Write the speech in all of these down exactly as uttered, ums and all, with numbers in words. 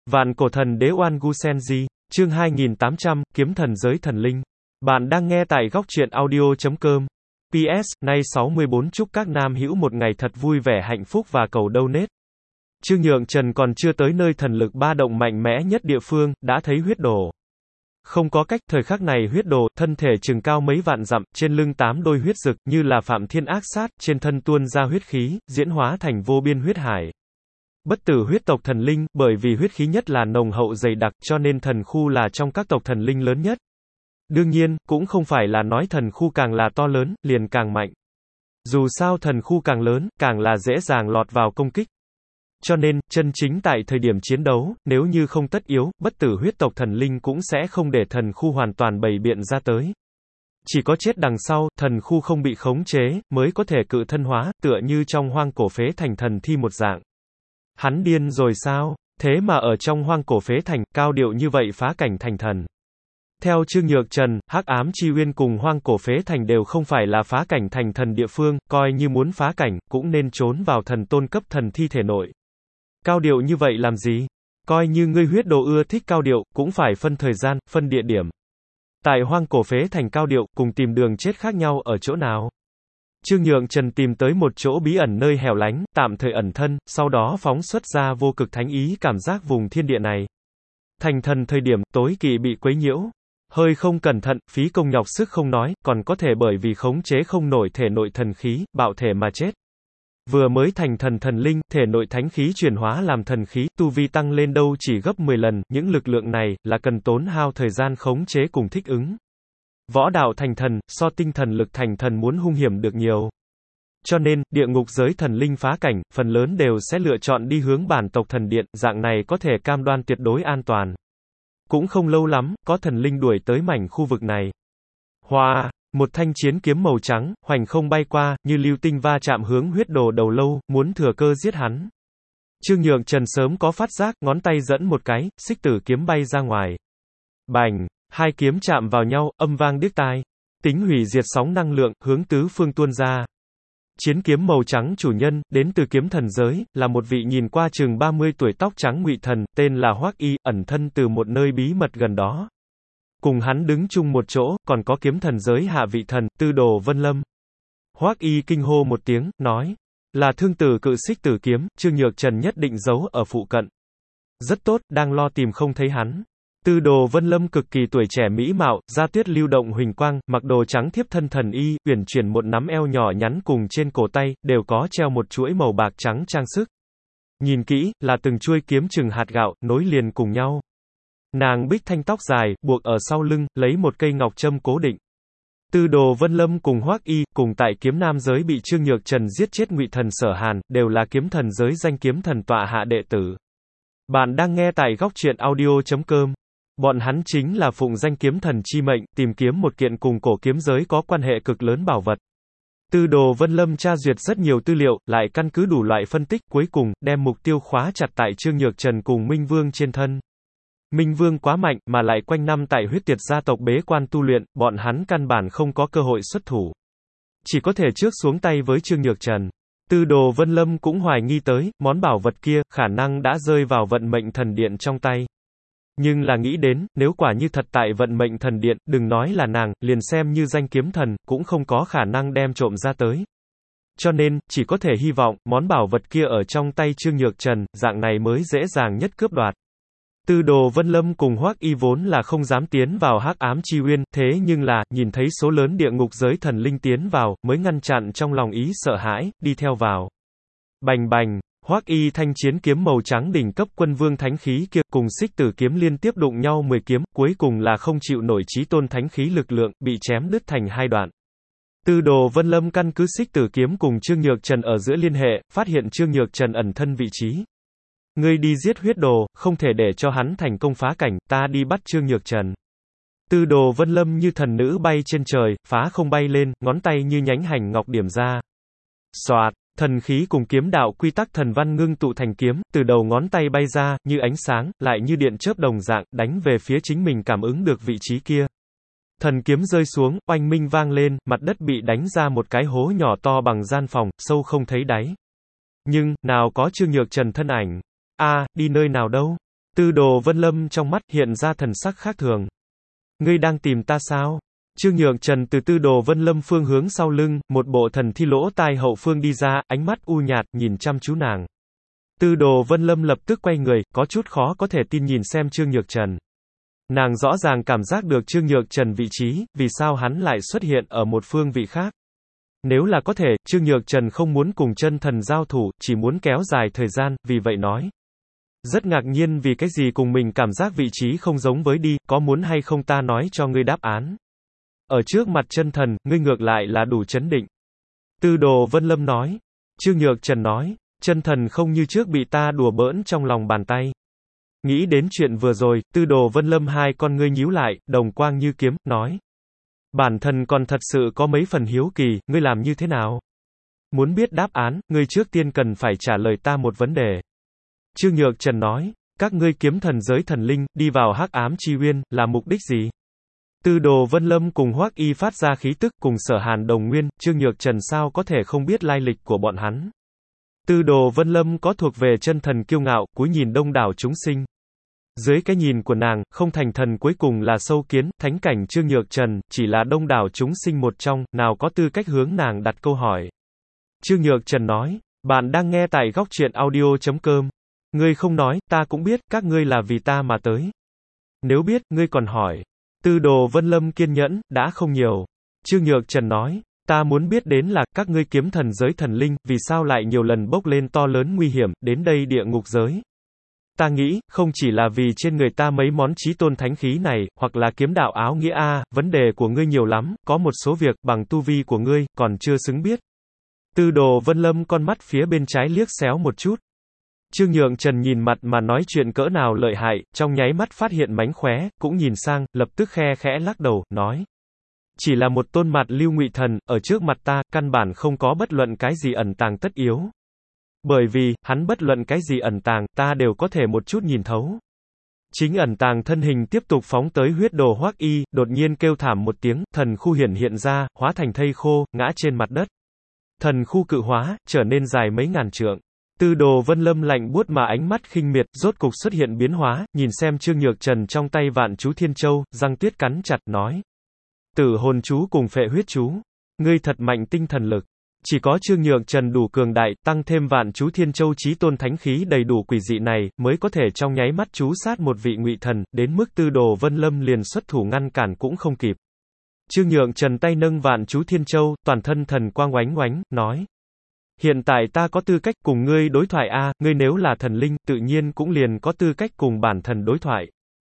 Vạn cổ thần đế Oan Gu Senji, chương hai nghìn tám trăm, kiếm thần giới thần linh. Bạn đang nghe tại góc truyện audio chấm com. pê ét, nay sáu mươi tư chúc các nam hữu một ngày thật vui vẻ hạnh phúc và cầu donate. Trương Nhượng Trần còn chưa tới nơi thần lực ba động mạnh mẽ nhất địa phương, đã thấy huyết đồ. Không có cách, thời khắc này huyết đồ, thân thể chừng cao mấy vạn dặm, trên lưng tám đôi huyết rực, như là phạm thiên ác sát, trên thân tuôn ra huyết khí, diễn hóa thành vô biên huyết hải. Bất tử huyết tộc thần linh, bởi vì huyết khí nhất là nồng hậu dày đặc, cho nên thần khu là trong các tộc thần linh lớn nhất. Đương nhiên, cũng không phải là nói thần khu càng là to lớn, liền càng mạnh. Dù sao thần khu càng lớn, càng là dễ dàng lọt vào công kích. Cho nên, chân chính tại thời điểm chiến đấu, nếu như không tất yếu, bất tử huyết tộc thần linh cũng sẽ không để thần khu hoàn toàn bày biện ra tới. Chỉ có chết đằng sau, thần khu không bị khống chế, mới có thể cự thân hóa, tựa như trong hoang cổ phế thành thần thi một dạng. Hắn điên rồi sao? Thế mà ở trong hoang cổ phế thành, cao điệu như vậy phá cảnh thành thần. Theo Trương Nhược Trần, Hắc Ám Chi Uyên cùng hoang cổ phế thành đều không phải là phá cảnh thành thần địa phương, coi như muốn phá cảnh, cũng nên trốn vào thần tôn cấp thần thi thể nội. Cao điệu như vậy làm gì? Coi như ngươi huyết đồ ưa thích cao điệu, cũng phải phân thời gian, phân địa điểm. Tại hoang cổ phế thành cao điệu, cùng tìm đường chết khác nhau ở chỗ nào? Trương Nhượng Trần tìm tới một chỗ bí ẩn nơi hẻo lánh, tạm thời ẩn thân, sau đó phóng xuất ra vô cực thánh ý cảm giác vùng thiên địa này. Thành thần thời điểm, tối kỵ bị quấy nhiễu. Hơi không cẩn thận, phí công nhọc sức không nói, còn có thể bởi vì khống chế không nổi thể nội thần khí, bạo thể mà chết. Vừa mới thành thần thần linh, thể nội thánh khí chuyển hóa làm thần khí, tu vi tăng lên đâu chỉ gấp mười lần, những lực lượng này, là cần tốn hao thời gian khống chế cùng thích ứng. Võ đạo thành thần, so tinh thần lực thành thần muốn hung hiểm được nhiều. Cho nên, địa ngục giới thần linh phá cảnh, phần lớn đều sẽ lựa chọn đi hướng bản tộc thần điện, dạng này có thể cam đoan tuyệt đối an toàn. Cũng không lâu lắm, có thần linh đuổi tới mảnh khu vực này. Hoa, một thanh chiến kiếm màu trắng, hoành không bay qua, như lưu tinh va chạm hướng huyết đồ đầu lâu, muốn thừa cơ giết hắn. Trương Nhượng Trần sớm có phát giác, ngón tay dẫn một cái, xích tử kiếm bay ra ngoài. Bành! Hai kiếm chạm vào nhau, âm vang điếc tai. Tính hủy diệt sóng năng lượng, hướng tứ phương tuôn ra. Chiến kiếm màu trắng chủ nhân, đến từ kiếm thần giới, là một vị nhìn qua chừng ba mươi tuổi tóc trắng ngụy thần, tên là Hoắc Y, ẩn thân từ một nơi bí mật gần đó. Cùng hắn đứng chung một chỗ, còn có kiếm thần giới hạ vị thần, Tư Đồ Vân Lâm. Hoắc Y kinh hô một tiếng, nói, là thương tử cự xích tử kiếm, Trương Nhược Trần nhất định giấu ở phụ cận. Rất tốt, đang lo tìm không thấy hắn. Tư Đồ Vân Lâm cực kỳ tuổi trẻ mỹ mạo, da tuyết lưu động huỳnh quang, mặc đồ trắng thiếp thân thần y, uyển chuyển một nắm eo nhỏ nhắn cùng trên cổ tay, đều có treo một chuỗi màu bạc trắng trang sức. Nhìn kỹ, là từng chuôi kiếm chừng hạt gạo, nối liền cùng nhau. Nàng bích thanh tóc dài, buộc ở sau lưng, lấy một cây ngọc châm cố định. Tư Đồ Vân Lâm cùng Hoắc Y, cùng tại kiếm nam giới bị Trương Nhược Trần giết chết ngụy thần Sở Hàn, đều là kiếm thần giới danh kiếm thần tọa hạ đệ tử. Bạn đang nghe tại góc truyện audio chấm com. Bọn hắn chính là phụng danh kiếm thần chi mệnh, tìm kiếm một kiện cùng cổ kiếm giới có quan hệ cực lớn bảo vật. Tư Đồ Vân Lâm tra duyệt rất nhiều tư liệu, lại căn cứ đủ loại phân tích, cuối cùng, đem mục tiêu khóa chặt tại Trương Nhược Trần cùng Minh Vương trên thân. Minh Vương quá mạnh, mà lại quanh năm tại huyết tiệt gia tộc bế quan tu luyện, bọn hắn căn bản không có cơ hội xuất thủ. Chỉ có thể trước xuống tay với Trương Nhược Trần. Tư Đồ Vân Lâm cũng hoài nghi tới, món bảo vật kia, khả năng đã rơi vào vận mệnh thần điện trong tay. Nhưng là nghĩ đến, nếu quả như thật tại vận mệnh thần điện, đừng nói là nàng, liền xem như danh kiếm thần, cũng không có khả năng đem trộm ra tới. Cho nên, chỉ có thể hy vọng, món bảo vật kia ở trong tay Trương Nhược Trần, dạng này mới dễ dàng nhất cướp đoạt. Tư Đồ Vân Lâm cùng Hoắc Y vốn là không dám tiến vào Hắc Ám Chi Uyên, thế nhưng là, nhìn thấy số lớn địa ngục giới thần linh tiến vào, mới ngăn chặn trong lòng ý sợ hãi, đi theo vào. Bành bành! Hoắc Y thanh chiến kiếm màu trắng đỉnh cấp quân vương thánh khí kia, cùng xích tử kiếm liên tiếp đụng nhau mười kiếm, cuối cùng là không chịu nổi chí tôn thánh khí lực lượng, bị chém đứt thành hai đoạn. Tư Đồ Vân Lâm căn cứ xích tử kiếm cùng Trương Nhược Trần ở giữa liên hệ, phát hiện Trương Nhược Trần ẩn thân vị trí. Ngươi đi giết huyết đồ, không thể để cho hắn thành công phá cảnh, ta đi bắt Trương Nhược Trần. Tư Đồ Vân Lâm như thần nữ bay trên trời, phá không bay lên, ngón tay như nhánh hành ngọc điểm ra. Soạt! Thần khí cùng kiếm đạo quy tắc thần văn ngưng tụ thành kiếm, từ đầu ngón tay bay ra, như ánh sáng, lại như điện chớp đồng dạng, đánh về phía chính mình cảm ứng được vị trí kia. Thần kiếm rơi xuống, oanh minh vang lên, mặt đất bị đánh ra một cái hố nhỏ to bằng gian phòng, sâu không thấy đáy. Nhưng, nào có Trương Nhược Trần thân ảnh. A, à, đi nơi nào đâu? Tư Đồ Vân Lâm trong mắt hiện ra thần sắc khác thường. Ngươi đang tìm ta sao? Trương Nhược Trần từ Tư Đồ Vân Lâm phương hướng sau lưng, một bộ thần thi lỗ tai hậu phương đi ra, ánh mắt u nhạt, nhìn chăm chú nàng. Tư Đồ Vân Lâm lập tức quay người, có chút khó có thể tin nhìn xem Trương Nhược Trần. Nàng rõ ràng cảm giác được Trương Nhược Trần vị trí, vì sao hắn lại xuất hiện ở một phương vị khác. Nếu là có thể, Trương Nhược Trần không muốn cùng chân thần giao thủ, chỉ muốn kéo dài thời gian, vì vậy nói. Rất ngạc nhiên vì cái gì cùng mình cảm giác vị trí không giống với đi, có muốn hay không ta nói cho ngươi đáp án. Ở trước mặt chân thần, ngươi ngược lại là đủ chấn định. Tư Đồ Vân Lâm nói. Trương Nhược Trần nói, chân thần không như trước bị ta đùa bỡn trong lòng bàn tay. Nghĩ đến chuyện vừa rồi, Tư Đồ Vân Lâm hai con ngươi nhíu lại, đồng quang như kiếm, nói. Bản thân còn thật sự có mấy phần hiếu kỳ, ngươi làm như thế nào? Muốn biết đáp án, ngươi trước tiên cần phải trả lời ta một vấn đề. Trương Nhược Trần nói, các ngươi kiếm thần giới thần linh, đi vào hắc ám chi uyên, là mục đích gì? Tư Đồ Vân Lâm cùng Hoắc Y phát ra khí tức cùng Sở Hàn đồng nguyên, Trương Nhược Trần sao có thể không biết lai lịch của bọn hắn. Tư Đồ Vân Lâm có thuộc về chân thần kiêu ngạo, cúi nhìn đông đảo chúng sinh. Dưới cái nhìn của nàng, không thành thần cuối cùng là sâu kiến, thánh cảnh Trương Nhược Trần, chỉ là đông đảo chúng sinh một trong, nào có tư cách hướng nàng đặt câu hỏi. Trương Nhược Trần nói, bạn đang nghe tại góc truyện audio chấm com. Ngươi không nói, ta cũng biết, các ngươi là vì ta mà tới. Nếu biết, ngươi còn hỏi. Tư Đồ Vân Lâm kiên nhẫn, đã không nhiều. Trương Nhược Trần nói, ta muốn biết đến là, các ngươi kiếm thần giới thần linh, vì sao lại nhiều lần bốc lên to lớn nguy hiểm, đến đây địa ngục giới. Ta nghĩ, không chỉ là vì trên người ta mấy món chí tôn thánh khí này, hoặc là kiếm đạo áo nghĩa a, vấn đề của ngươi nhiều lắm, có một số việc, bằng tu vi của ngươi, còn chưa xứng biết. Tư Đồ Vân Lâm con mắt phía bên trái liếc xéo một chút. Trương Nhượng Trần nhìn mặt mà nói chuyện cỡ nào lợi hại, trong nháy mắt phát hiện mánh khóe, cũng nhìn sang, lập tức khe khẽ lắc đầu, nói. Chỉ là một tôn mặt lưu ngụy thần, ở trước mặt ta, căn bản không có bất luận cái gì ẩn tàng tất yếu. Bởi vì, hắn bất luận cái gì ẩn tàng, ta đều có thể một chút nhìn thấu. Chính ẩn tàng thân hình tiếp tục phóng tới huyết đồ Hoắc Y, đột nhiên kêu thảm một tiếng, thần khu hiển hiện ra, hóa thành thây khô, ngã trên mặt đất. Thần khu cự hóa, trở nên dài mấy ngàn trượng. Tư Đồ Vân Lâm lạnh buốt mà ánh mắt khinh miệt, rốt cục xuất hiện biến hóa, nhìn xem Trương Nhược Trần trong tay vạn chú thiên châu, răng tuyết cắn chặt, nói. Tử hồn chú cùng phệ huyết chú. Ngươi thật mạnh tinh thần lực. Chỉ có Trương Nhược Trần đủ cường đại, tăng thêm vạn chú thiên châu chí tôn thánh khí đầy đủ quỷ dị này, mới có thể trong nháy mắt chú sát một vị ngụy thần, đến mức Tư Đồ Vân Lâm liền xuất thủ ngăn cản cũng không kịp. Trương Nhược Trần tay nâng vạn chú thiên châu, toàn thân thần quang oánh oánh, nói. Hiện tại ta có tư cách cùng ngươi đối thoại a, ngươi nếu là thần linh, tự nhiên cũng liền có tư cách cùng bản thần đối thoại.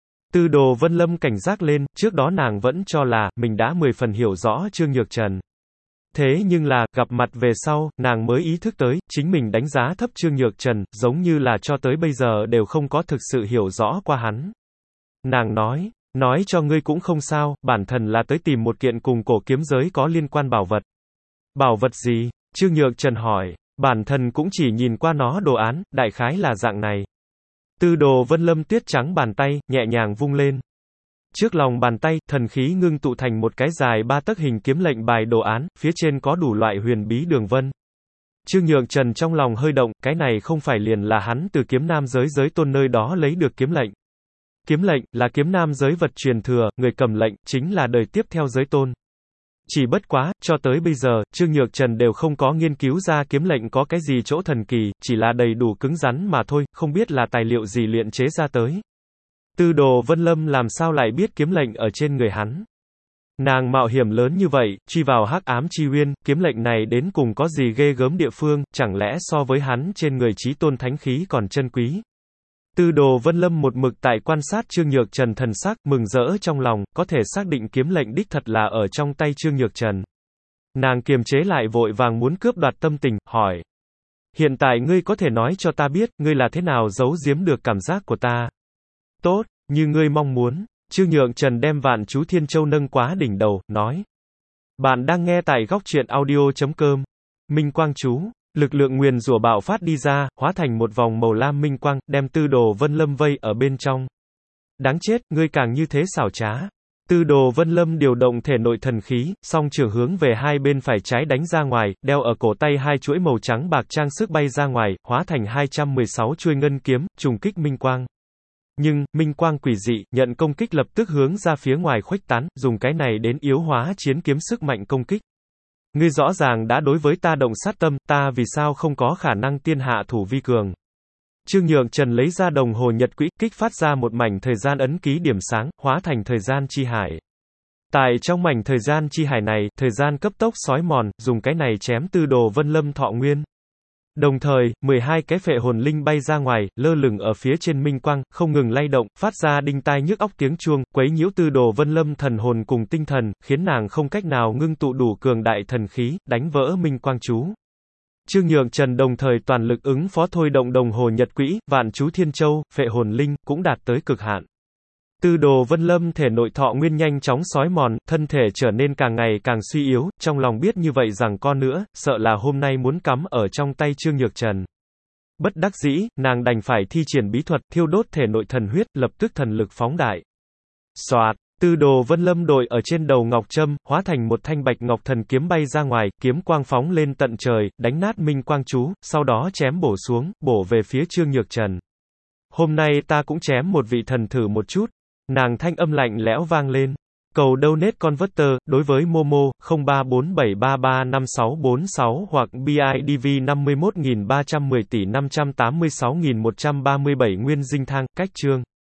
Tư Đồ Vân Lâm cảnh giác lên, trước đó nàng vẫn cho là, mình đã mười phần hiểu rõ Trương Nhược Trần. Thế nhưng là, gặp mặt về sau, nàng mới ý thức tới, chính mình đánh giá thấp Trương Nhược Trần, giống như là cho tới bây giờ đều không có thực sự hiểu rõ qua hắn. Nàng nói, nói cho ngươi cũng không sao, bản thần là tới tìm một kiện cùng cổ kiếm giới có liên quan bảo vật. Bảo vật gì? Trương Nhược Trần hỏi, bản thần cũng chỉ nhìn qua nó đồ án, đại khái là dạng này. Tư Đồ Vân Lâm tuyết trắng bàn tay, nhẹ nhàng vung lên. Trước lòng bàn tay, thần khí ngưng tụ thành một cái dài ba tấc hình kiếm lệnh bài đồ án, phía trên có đủ loại huyền bí đường vân. Trương Nhược Trần trong lòng hơi động, cái này không phải liền là hắn từ kiếm nam giới giới tôn nơi đó lấy được kiếm lệnh. Kiếm lệnh, là kiếm nam giới vật truyền thừa, người cầm lệnh, chính là đời tiếp theo giới tôn. Chỉ bất quá, cho tới bây giờ, Trương Nhược Trần đều không có nghiên cứu ra kiếm lệnh có cái gì chỗ thần kỳ, chỉ là đầy đủ cứng rắn mà thôi, không biết là tài liệu gì luyện chế ra tới. Tư Đồ Vân Lâm làm sao lại biết kiếm lệnh ở trên người hắn. Nàng mạo hiểm lớn như vậy, truy vào hắc ám chi uyên, kiếm lệnh này đến cùng có gì ghê gớm địa phương, chẳng lẽ so với hắn trên người chí tôn thánh khí còn chân quý. Tư Đồ Vân Lâm một mực tại quan sát Trương Nhược Trần thần sắc, mừng rỡ trong lòng, có thể xác định kiếm lệnh đích thật là ở trong tay Trương Nhược Trần. Nàng kiềm chế lại vội vàng muốn cướp đoạt tâm tình, hỏi. Hiện tại ngươi có thể nói cho ta biết, ngươi là thế nào giấu giếm được cảm giác của ta. Tốt, như ngươi mong muốn. Trương Nhược Trần đem vạn chú thiên châu nâng quá đỉnh đầu, nói. Bạn đang nghe tại góc truyện audio chấm com. Minh quang chú. Lực lượng nguyền rủa bạo phát đi ra, hóa thành một vòng màu lam minh quang, đem Tư Đồ Vân Lâm vây ở bên trong. Đáng chết, ngươi càng như thế xảo trá. Tư Đồ Vân Lâm điều động thể nội thần khí, song trường hướng về hai bên phải trái đánh ra ngoài, đeo ở cổ tay hai chuỗi màu trắng bạc trang sức bay ra ngoài, hóa thành hai trăm mười sáu chuôi ngân kiếm, trùng kích minh quang. Nhưng, minh quang quỷ dị, nhận công kích lập tức hướng ra phía ngoài khuếch tán, dùng cái này đến yếu hóa chiến kiếm sức mạnh công kích. Ngươi rõ ràng đã đối với ta động sát tâm, ta vì sao không có khả năng tiên hạ thủ vi cường. Trương Nhượng Trần lấy ra đồng hồ nhật quỹ, kích phát ra một mảnh thời gian ấn ký điểm sáng, hóa thành thời gian chi hải. Tại trong mảnh thời gian chi hải này, thời gian cấp tốc xói mòn, dùng cái này chém Tư Đồ Vân Lâm thọ nguyên. Đồng thời, mười hai cái phệ hồn linh bay ra ngoài, lơ lửng ở phía trên minh quang, không ngừng lay động, phát ra đinh tai nhức óc tiếng chuông, quấy nhiễu Tư Đồ Vân Lâm thần hồn cùng tinh thần, khiến nàng không cách nào ngưng tụ đủ cường đại thần khí, đánh vỡ minh quang chú. Trương Nhượng Trần đồng thời toàn lực ứng phó thôi động đồng hồ nhật quỹ, vạn chú thiên châu, phệ hồn linh, cũng đạt tới cực hạn. Tư Đồ Vân Lâm thể nội thọ nguyên nhanh chóng xói mòn, thân thể trở nên càng ngày càng suy yếu, trong lòng biết như vậy rằng con nữa, sợ là hôm nay muốn cắm ở trong tay Trương Nhược Trần. Bất đắc dĩ, nàng đành phải thi triển bí thuật, thiêu đốt thể nội thần huyết, lập tức thần lực phóng đại. Soạt, Tư Đồ Vân Lâm đội ở trên đầu ngọc trâm, hóa thành một thanh bạch ngọc thần kiếm bay ra ngoài, kiếm quang phóng lên tận trời, đánh nát minh quang chú, sau đó chém bổ xuống, bổ về phía Trương Nhược Trần. Hôm nay ta cũng chém một vị thần thử một chút. Nàng thanh âm lạnh lẽo vang lên. Cầu donate converter, đối với Momo, không ba bốn bảy ba ba năm sáu bốn sáu hoặc bê i đê vê năm mươi mốt nghìn ba trăm mười tỷ năm trăm tám mươi sáu nghìn một trăm ba mươi bảy nguyên dinh thang, cách chương.